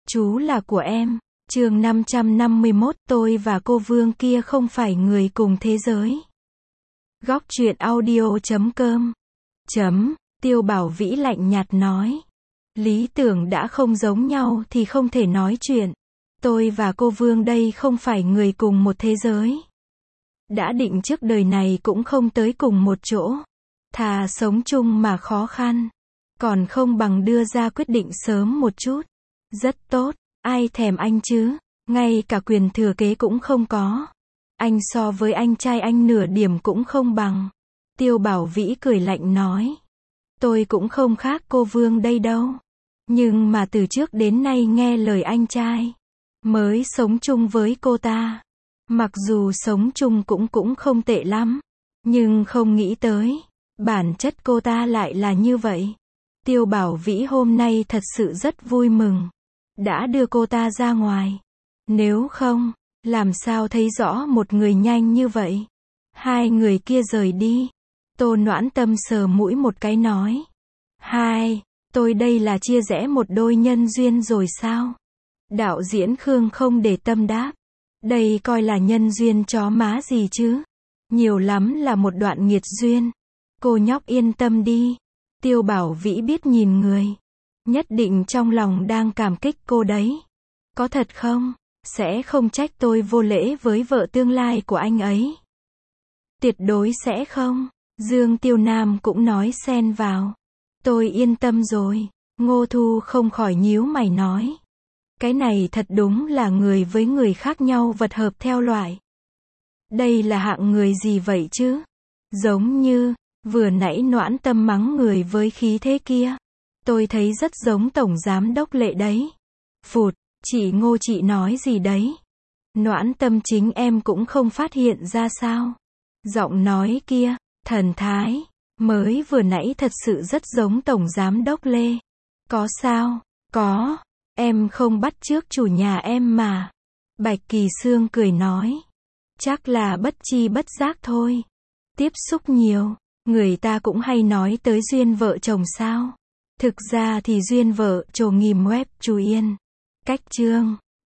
Chú là của em. Chương 551, tôi và cô Vương kia không phải người cùng thế giới. Góc truyện audio.com. Tiêu Bảo Vĩ lạnh nhạt nói. Lý tưởng đã không giống nhau thì không thể nói chuyện. Tôi và cô Vương đây không phải người cùng một thế giới. Đã định trước đời này cũng không tới cùng một chỗ. Thà sống chung mà khó khăn. Còn không bằng đưa ra quyết định sớm một chút. Rất tốt, ai thèm anh chứ, ngay cả quyền thừa kế cũng không có. Anh so với anh trai anh nửa điểm cũng không bằng. Tiêu Bảo Vĩ cười lạnh nói. Tôi cũng không khác cô Vương đây đâu. Nhưng mà từ trước đến nay nghe lời anh trai. Mới sống chung với cô ta. Mặc dù sống chung cũng không tệ lắm. Nhưng không nghĩ tới. Bản chất cô ta lại là như vậy. Tiêu Bảo Vĩ hôm nay thật sự rất vui mừng. Đã đưa cô ta ra ngoài. Nếu không, làm sao thấy rõ một người nhanh như vậy. Hai người kia rời đi. Tô Noãn Tâm sờ mũi một cái nói. Tôi đây là chia rẽ một đôi nhân duyên rồi sao? Đạo diễn Khương không để tâm đáp. Đây coi là nhân duyên chó má gì chứ? Nhiều lắm là một đoạn nghiệt duyên. Cô nhóc yên tâm đi. Tiêu Bảo Vĩ biết nhìn người. Nhất định trong lòng đang cảm kích cô đấy. Có thật không? Sẽ không trách tôi vô lễ với vợ tương lai của anh ấy. Tuyệt đối sẽ không. Dương Tiêu Nam cũng nói xen vào. Tôi yên tâm rồi. Ngô Thu không khỏi nhíu mày nói. Cái này thật đúng là người với người khác nhau vật hợp theo loại. Đây là hạng người gì vậy chứ? Giống như, vừa nãy Noãn Tâm mắng người với khí thế kia. Tôi thấy rất giống tổng giám đốc Lệ đấy. Phụt, chị Ngô chị nói gì đấy? Noãn Tâm chính em cũng không phát hiện ra sao? Giọng nói kia, thần thái, mới vừa nãy thật sự rất giống tổng giám đốc Lê. Có sao? Có, em không bắt chước chủ nhà em mà. Bạch Kỳ Sương cười nói. Chắc là bất chi bất giác thôi. Tiếp xúc nhiều, người ta cũng hay nói tới duyên vợ chồng sao? Thực ra thì duyên vợ chồng nghìn web chú yên. Cách chương